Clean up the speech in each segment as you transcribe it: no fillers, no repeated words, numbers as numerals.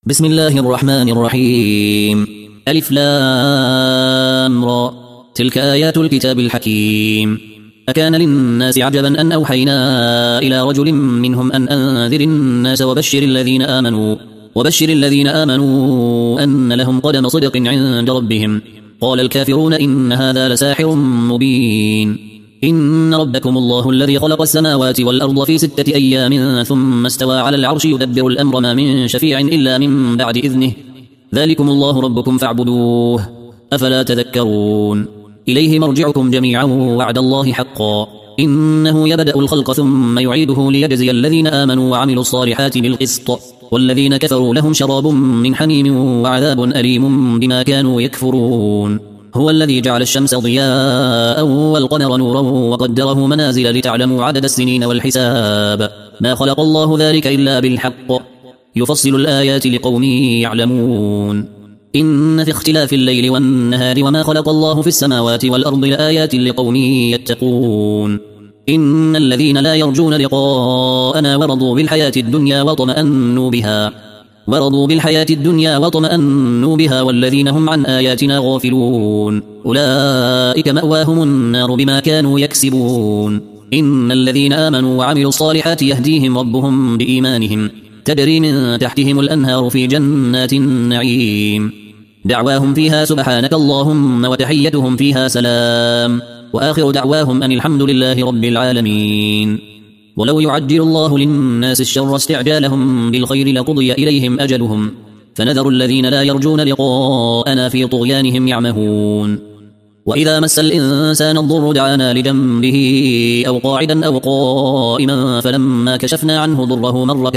بسم الله الرحمن الرحيم. ألف لام را. تلك آيات الكتاب الحكيم. أكان للناس عجبا أن أوحينا إلى رجل منهم أن أنذر الناس وبشر الذين آمنوا أن لهم قدم صدق عند ربهم. قال الكافرون إن هذا لساحر مبين. إن ربكم الله الذي خلق السماوات والأرض في 6 أيام ثم استوى على العرش يدبر الأمر ما من شفيع إلا من بعد إذنه. ذلكم الله ربكم فاعبدوه أفلا تذكرون. إليه مرجعكم جميعا وعد الله حقا إنه يبدأ الخلق ثم يعيده ليجزي الذين آمنوا وعملوا الصالحات بالقسط والذين كفروا لهم شراب من حميم وعذاب أليم بما كانوا يكفرون. هو الذي جعل الشمس ضياء والقمر نورا وقدره منازل لتعلموا عدد السنين والحساب ما خلق الله ذلك إلا بالحق يفصل الآيات لقوم يعلمون. إن في اختلاف الليل والنهار وما خلق الله في السماوات والأرض لآيات لقوم يتقون. إن الذين لا يرجون لقاءنا ورضوا بالحياة الدنيا وطمأنوا بها والذين هم عن آياتنا غافلون أولئك مأواهم النار بما كانوا يكسبون. إن الذين آمنوا وعملوا الصالحات يهديهم ربهم بإيمانهم تجري من تحتهم الأنهار في جنات النعيم دعواهم فيها سبحانك اللهم وتحيتهم فيها سلام وآخر دعواهم أن الحمد لله رب العالمين. ولو يعجل الله للناس الشر استعجالهم بالخير لقضي إليهم أجلهم فنذر الذين لا يرجون لقاءنا في طغيانهم يعمهون. وإذا مس الإنسان الضر دعانا لجنبه أو قاعدا أو قائما فلما كشفنا عنه ضره مر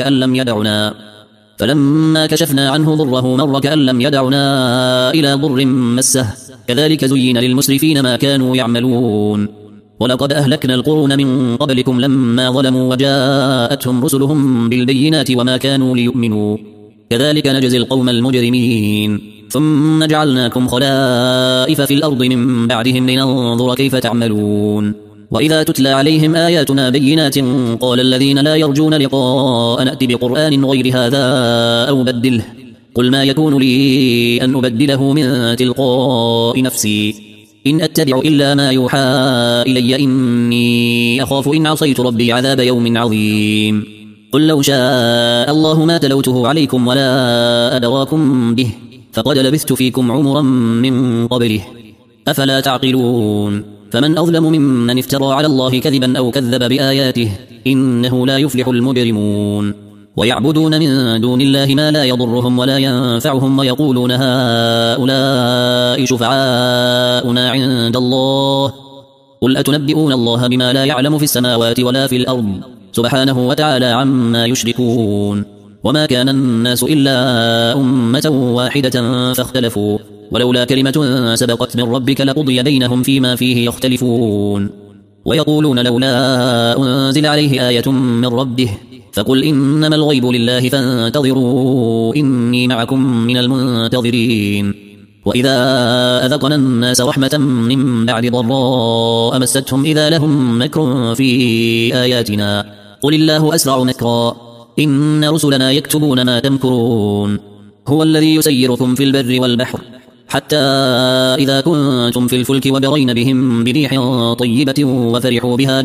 كأن لم يدعنا إلى ضر مسه كذلك زين للمسرفين ما كانوا يعملون. ولقد أهلكنا القرون من قبلكم لما ظلموا وجاءتهم رسلهم بالبينات وما كانوا ليؤمنوا كذلك نجزي القوم المجرمين. ثم جعلناكم خلائف في الأرض من بعدهم لننظر كيف تعملون. وإذا تتلى عليهم آياتنا بينات قال الذين لا يرجون لقاء نأت بقرآن غير هذا أو بدله قل ما يكون لي أن أبدله من تلقاء نفسي إن أتبع إلا ما يوحى إلي إني أخاف إن عصيت ربي عذاب يوم عظيم. قل لو شاء الله ما تلوته عليكم ولا أدراكم به فقد لبثت فيكم عمرا من قبله أفلا تعقلون. فمن أظلم ممن افترى على الله كذبا أو كذب بآياته إنه لا يفلح المجرمون. ويعبدون من دون الله ما لا يضرهم ولا ينفعهم ويقولون هؤلاء شفعاؤنا عند الله قل أتنبئون الله بما لا يعلم في السماوات ولا في الأرض سبحانه وتعالى عما يشركون. وما كان الناس إلا أمة واحدة فاختلفوا ولولا كلمة سبقت من ربك لقضي بينهم فيما فيه يختلفون. ويقولون لولا أنزل عليه آية من ربه فقل إنما الغيب لله فانتظروا إني معكم من المنتظرين. وإذا أذقنا الناس رحمة من بعد ضراء مستهم إذا لهم مكر في آياتنا قل الله أسرع مكرا إن رسلنا يكتبون ما تمكرون. هو الذي يسيركم في البر والبحر حتى إذا كنتم في الفلك وجرين بهم بريح طيبة وفرحوا بها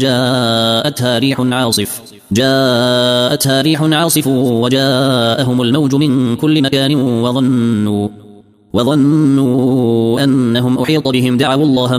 جاءتها ريح عاصف وجاءهم الموج من كل مكان وظنوا أنهم أحيط بهم دعوا الله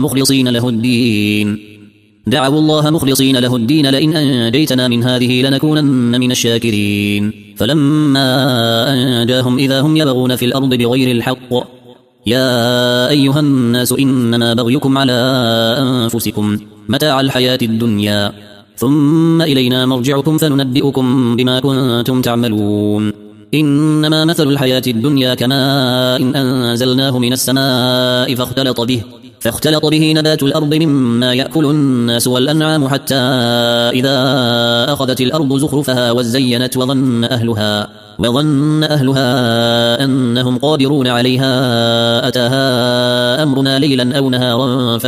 مخلصين له الدين لئن أنجيتنا من هذه لنكونن من الشاكرين. فلما أنجاهم إذا هم يبغون في الأرض بغير الحق يا أيها الناس إنما بغيكم على أنفسكم متاع الحياة الدنيا ثم إلينا مرجعكم فننبئكم بما كنتم تعملون. إنما مثل الحياة الدنيا كماء إن أنزلناه من السماء فاختلط به نبات الأرض مما يأكل الناس والأنعام حتى إذا أخذت الأرض زخرفها وزينت وظن أهلها أنهم قادرون عليها أتاها أمرنا ليلا أو نهارا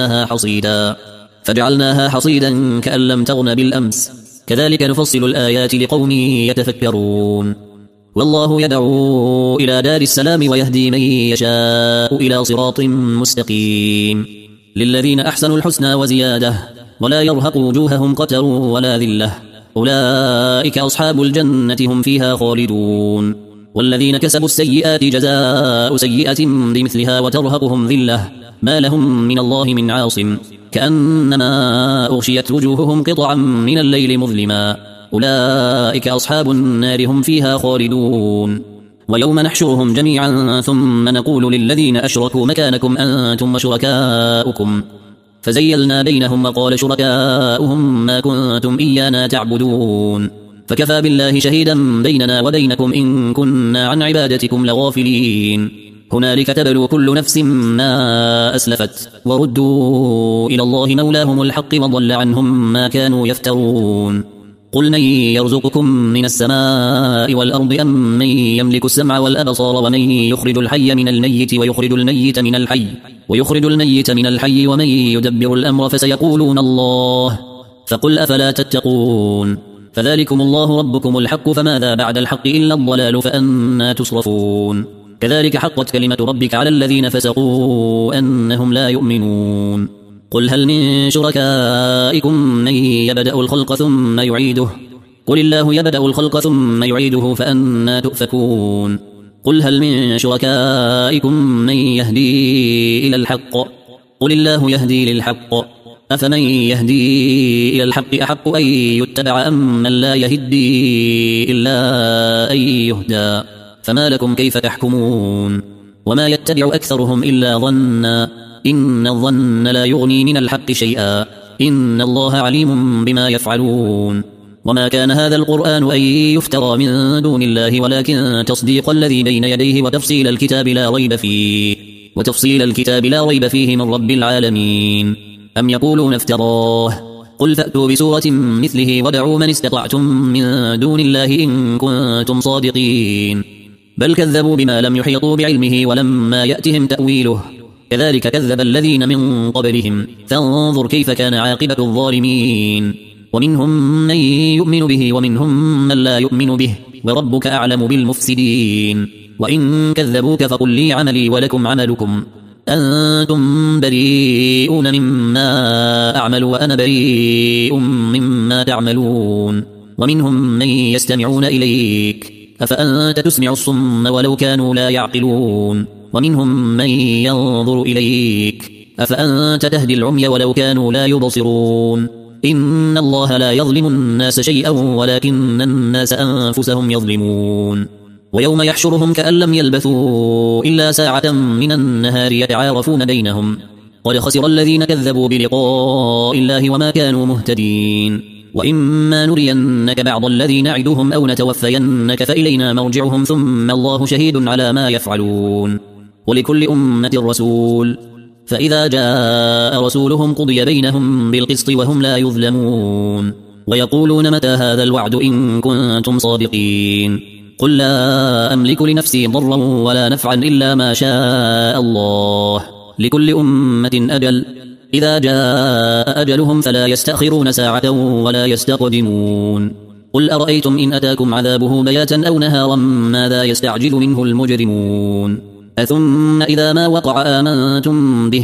فجعلناها حصيدا كأن لم تغن بالأمس كذلك نفصل الآيات لقوم يتفكرون. والله يدعو إلى دار السلام ويهدي من يشاء إلى صراط مستقيم. للذين أحسنوا الحسنى وزيادة ولا يرهق وجوههم قتر ولا ذلة أولئك أصحاب الجنة هم فيها خالدون. والذين كسبوا السيئات جزاء سيئة بمثلها وترهقهم ذلة ما لهم من الله من عاصم كأنما أغشيت وجوههم قطعا من الليل مظلما أولئك أصحاب النار هم فيها خالدون. ويوم نحشرهم جميعا ثم نقول للذين أشركوا مكانكم أنتم وشركاؤكم فزيلنا بينهم وقال شركاؤهم ما كنتم إيانا تعبدون فكفى بالله شهيدا بيننا وبينكم إن كنا عن عبادتكم لغافلين. هنالك تبلو كل نفس ما أسلفت وردوا إلى الله مولاهم الحق وضل عنهم ما كانوا يفترون. قل من يرزقكم من السماء والأرض أم من يملك السمع والأبصار ومن يخرج الحي من الميت ويخرج الميت من الحي ومن يدبر الأمر فسيقولون الله فقل أفلا تتقون. فذلكم الله ربكم الحق فماذا بعد الحق إلا الضلال فأنا تصرفون. كذلك حقت كلمة ربك على الذين فسقوا أنهم لا يؤمنون. قل هل من شركائكم من يبدأ الخلق ثم يعيده قل الله يبدأ الخلق ثم يعيده فأنا تؤفكون. قل هل من شركائكم من يهدي إلى الحق قل الله يهدي للحق أفمن يهدي إلى الحق أحق أن يتبع أم من لا يهدي إلا أن يهدى فما لكم كيف تحكمون. وما يتبع أكثرهم إلا ظنا إن الظن لا يغني من الحق شيئا إن الله عليم بما يفعلون. وما كان هذا القرآن أن يفترى من دون الله ولكن تصديق الذي بين يديه وتفصيل الكتاب لا ريب فيه من رب العالمين. أم يقولون افتراه قل فأتوا بسورة مثله ودعوا من استطعتم من دون الله إن كنتم صادقين. بل كذبوا بما لم يحيطوا بعلمه ولما يأتهم تأويله كذلك كذب الذين من قبلهم فانظر كيف كان عاقبة الظالمين. ومنهم من يؤمن به ومنهم من لا يؤمن به وربك أعلم بالمفسدين. وإن كذبوك فقل لي عملي ولكم عملكم أنتم بريئون مما أعمل وأنا بريء مما تعملون. ومنهم من يستمعون إليك أفأنت تسمع الصم ولو كانوا لا يعقلون. ومنهم من ينظر إليك أفأنت تهدي العمي ولو كانوا لا يبصرون. إن الله لا يظلم الناس شيئا ولكن الناس أنفسهم يظلمون. ويوم يحشرهم كأن لم يلبثوا إلا ساعة من النهار يتعارفون بينهم قد خسر الذين كذبوا بلقاء الله وما كانوا مهتدين. وإما نرينك بعض الذي نعدهم أو نتوفينك فإلينا مرجعهم ثم الله شهيد على ما يفعلون. ولكل أمة رسول فإذا جاء رسولهم قضي بينهم بالقسط وهم لا يظلمون. ويقولون متى هذا الوعد إن كنتم صادقين قل لا أملك لنفسي ضرا ولا نفعا إلا ما شاء الله لكل أمة أجل إذا جاء أجلهم فلا يستأخرون ساعة ولا يستقدمون. قل أرأيتم إن أتاكم عذابه بياتا أو نهارا ماذا يستعجل منه المجرمون أثم إذا ما وقع آمنتم به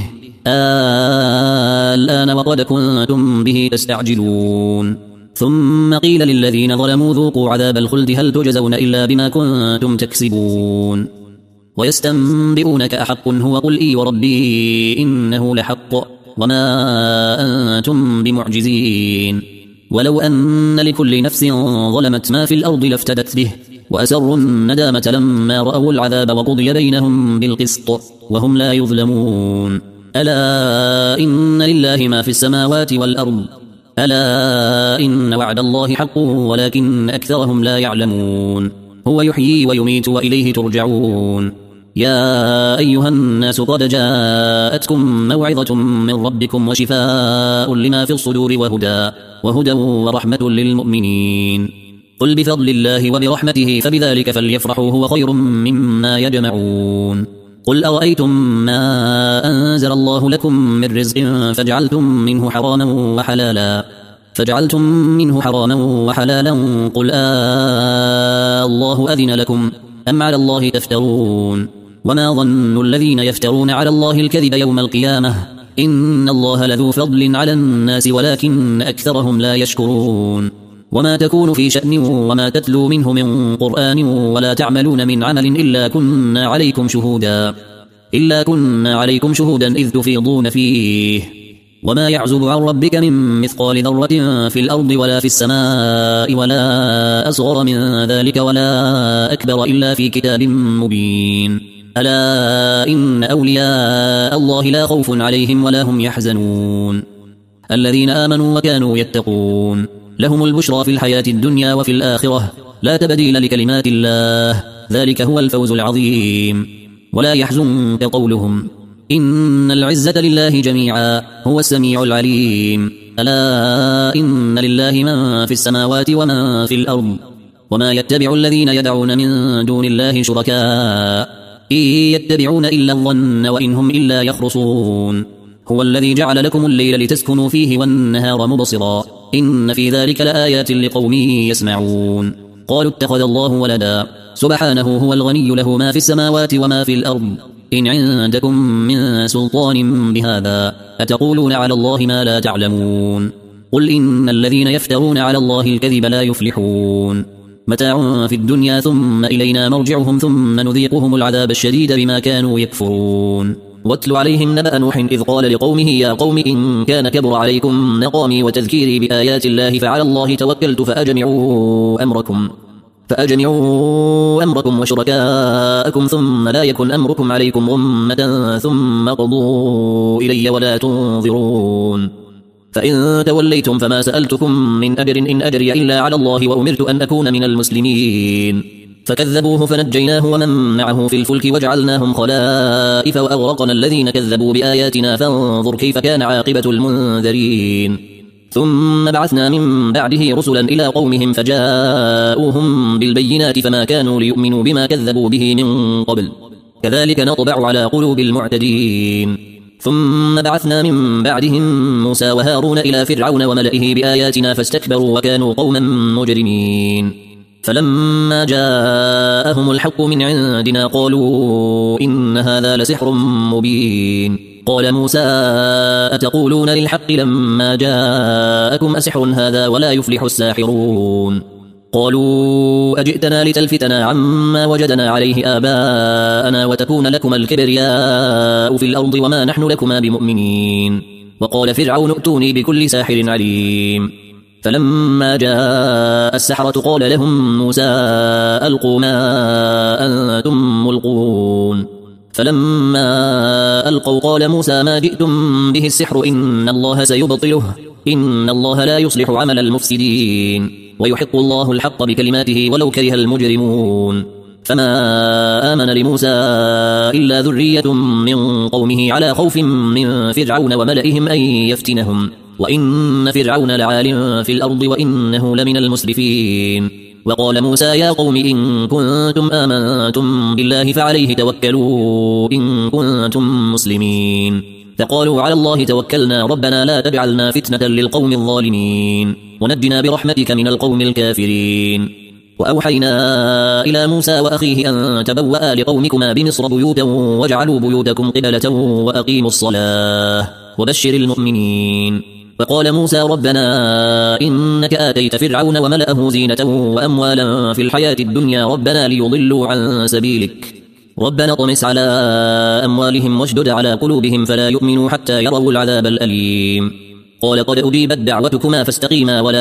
الآن وقد كنتم به تستعجلون. ثم قيل للذين ظلموا ذوقوا عذاب الخلد هل تجزون إلا بما كنتم تكسبون. ويستنبئونك أحق هو قل إي وربي إنه لحق وما أنتم بمعجزين. ولو أن لكل نفس ظلمت ما في الأرض لافتدت به وأسروا الندامة لما رأوا العذاب وقضي بينهم بالقسط وهم لا يظلمون. ألا إن لله ما في السماوات والأرض ألا إن وعد الله حق ولكن أكثرهم لا يعلمون. هو يحيي ويميت وإليه ترجعون. يا أيها الناس قد جاءتكم موعظة من ربكم وشفاء لما في الصدور وهدى ورحمة للمؤمنين. قل بفضل الله وبرحمته فبذلك فليفرحوا هو خير مما يجمعون. قل أرأيتم ما أنزل الله لكم من رزق فجعلتم منه حراما وحلالا فجعلتم منه حراما وحلالا قل الله أذن لكم أم على الله تفترون وما ظن الذين يفترون على الله الكذب يوم القيامة إن الله لذو فضل على الناس ولكن أكثرهم لا يشكرون وما تكون في شأن وما تتلو منه من قرآن ولا تعملون من عمل إلا كنا عليكم شهودا إذ تفيضون فيه وما يعزب عن ربك من مثقال ذرة في الأرض ولا في السماء ولا أصغر من ذلك ولا أكبر إلا في كتاب مبين ألا إن أولياء الله لا خوف عليهم ولا هم يحزنون الذين آمنوا وكانوا يتقون لهم البشرى في الحياة الدنيا وفي الآخرة لا تبديل لكلمات الله ذلك هو الفوز العظيم ولا يحزنك قولهم إن العزة لله جميعا هو السميع العليم ألا إن لله من في السماوات ومن في الأرض وما يتبع الذين يدعون من دون الله شركاء إن يتبعون إلا الظن وإن هم إلا يخرصون هو الذي جعل لكم الليل لتسكنوا فيه والنهار مبصرا إن في ذلك لآيات لقوم يسمعون قالوا اتخذ الله ولدا سبحانه هو الغني له ما في السماوات وما في الأرض إن عندكم من سلطان بهذا أتقولون على الله ما لا تعلمون قل إن الذين يفترون على الله الكذب لا يفلحون متاع في الدنيا ثم إلينا مرجعهم ثم نذيقهم العذاب الشديد بما كانوا يكفرون واتل عليهم نبأ نوح إذ قال لقومه يا قوم إن كان كبر عليكم مقامي وتذكيري بآيات الله فعلى الله توكلت فأجمعوا أمركم وشركاءكم ثم لا يكن أمركم عليكم غمة ثم قضوا إلي ولا تنظرون فإن توليتم فما سألتكم من أجر إن أجري إلا على الله وأمرت أن أكون من المسلمين فكذبوه فنجيناه ومن معه في الفلك وجعلناهم خلائف وأغرقنا الذين كذبوا بآياتنا فانظر كيف كان عاقبة المنذرين ثم بعثنا من بعده رسلا إلى قومهم فجاءوهم بالبينات فما كانوا ليؤمنوا بما كذبوا به من قبل كذلك نطبع على قلوب المعتدين ثم بعثنا من بعدهم موسى وهارون إلى فرعون وملئه بآياتنا فاستكبروا وكانوا قوما مجرمين فلما جاءهم الحق من عندنا قالوا إن هذا لسحر مبين قال موسى أتقولون للحق لما جاءكم أسحر هذا ولا يفلح الساحرون قالوا أجئتنا لتلفتنا عما وجدنا عليه آباءنا وتكون لكما الكبرياء في الأرض وما نحن لكما بمؤمنين وقال فرعون ائتوني بكل ساحر عليم فلما جاء السحرة قال لهم موسى ألقوا ما أنتم ملقون فلما ألقوا قال موسى ما جئتم به السحر إن الله سيبطله إن الله لا يصلح عمل المفسدين ويحق الله الحق بكلماته ولو كره المجرمون فما آمن لموسى إلا ذرية من قومه على خوف من فرعون وملئهم أن يفتنهم وإن فرعون لعال في الأرض وإنه لمن المسرفين وقال موسى يا قوم إن كنتم آمنتم بالله فعليه توكلوا إن كنتم مسلمين فقالوا على الله توكلنا ربنا لا تجعلنا فتنة للقوم الظالمين ونجنا برحمتك من القوم الكافرين وأوحينا إلى موسى وأخيه أن تبوأ لقومكما بمصر بيوتا واجعلوا بيوتكم قبلة وأقيموا الصلاة وبشر المؤمنين وقال موسى ربنا إنك آتيت فرعون وملأه زينة وأموالا في الحياة الدنيا ربنا ليضلوا عن سبيلك ربنا طمس على أموالهم واشدد على قلوبهم فلا يؤمنوا حتى يروا العذاب الأليم قال قد أجيبت دعوتكما فاستقيما ولا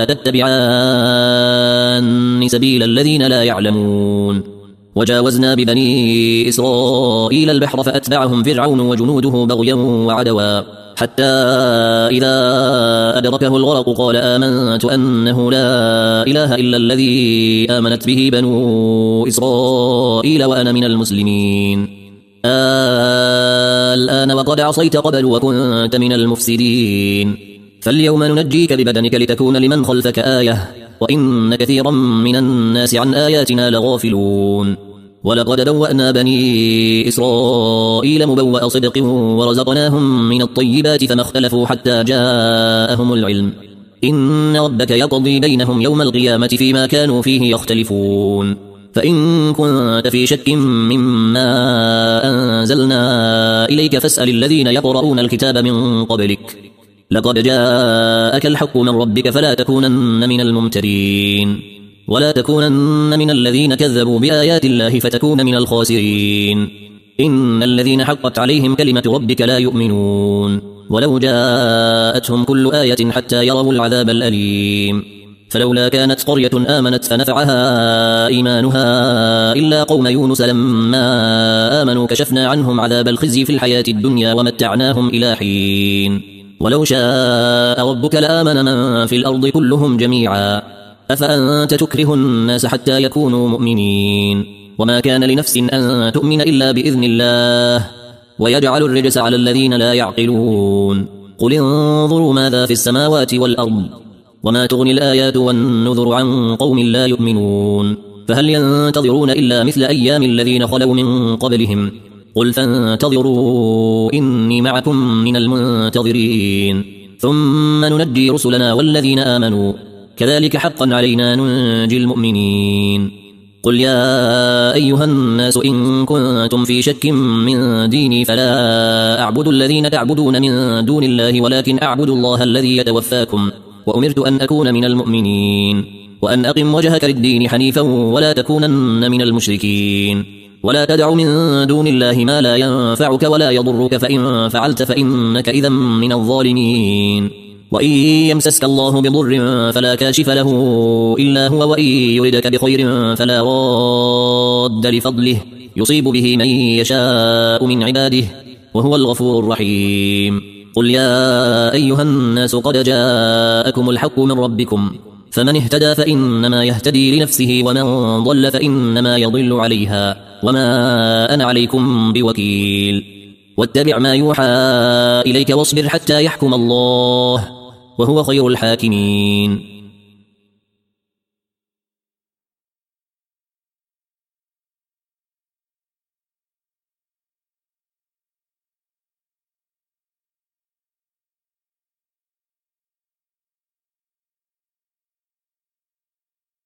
تتبعان سبيل الذين لا يعلمون وجاوزنا ببني إسرائيل البحر فأتبعهم فرعون وجنوده بغيا وعدوا حتى إذا أدركه الغرق قال آمنت أنه لا إله إلا الذي آمنت به بنو إسرائيل وأنا من المسلمين الآن وقد عصيت قبل وكنت من المفسدين فاليوم ننجيك ببدنك لتكون لمن خلفك آية وإن كثيرا من الناس عن آياتنا لغافلون ولقد بوأنا بني إسرائيل مبوأ صدق ورزقناهم من الطيبات فما اختلفوا حتى جاءهم العلم إن ربك يقضي بينهم يوم القيامة فيما كانوا فيه يختلفون فإن كنت في شك مما أنزلنا إليك فاسأل الذين يقرؤون الكتاب من قبلك لقد جاءك الحق من ربك فلا تكونن من الممترين ولا تكونن من الذين كذبوا بآيات الله فتكون من الخاسرين إن الذين حقت عليهم كلمة ربك لا يؤمنون ولو جاءتهم كل آية حتى يروا العذاب الأليم فلولا كانت قرية آمنت فنفعها إيمانها إلا قوم يونس لما آمنوا كشفنا عنهم عذاب الخزي في الحياة الدنيا ومتعناهم إلى حين ولو شاء ربك لآمن من في الأرض كلهم جميعا أفأنت تكره الناس حتى يكونوا مؤمنين وما كان لنفس أن تؤمن إلا بإذن الله ويجعل الرجس على الذين لا يعقلون قل انظروا ماذا في السماوات والأرض وما تغني الآيات والنذر عن قوم لا يؤمنون فهل ينتظرون إلا مثل أيام الذين خلوا من قبلهم قل فانتظروا إني معكم من المنتظرين ثم ننجي رسلنا والذين آمنوا كذلك حقا علينا ننجي المؤمنين قل يا أيها الناس إن كنتم في شك من ديني فلا أعبد الذين تعبدون من دون الله ولكن أعبد الله الذي يتوفاكم وأمرت أن أكون من المؤمنين وأن أقم وجهك للدين حنيفا ولا تكونن من المشركين ولا تدع من دون الله ما لا ينفعك ولا يضرك فإن فعلت فإنك إذا من الظالمين وإن يمسسك الله بضر فلا كاشف له إلا هو وإن يردك بخير فلا راد لفضله يصيب به من يشاء من عباده وهو الغفور الرحيم قل يا أيها الناس قد جاءكم الحق من ربكم فمن اهتدى فإنما يهتدي لنفسه ومن ضل فإنما يضل عليها وما أنا عليكم بوكيل واتبع ما يوحى إليك واصبر حتى يحكم الله وهو خير الحاكمين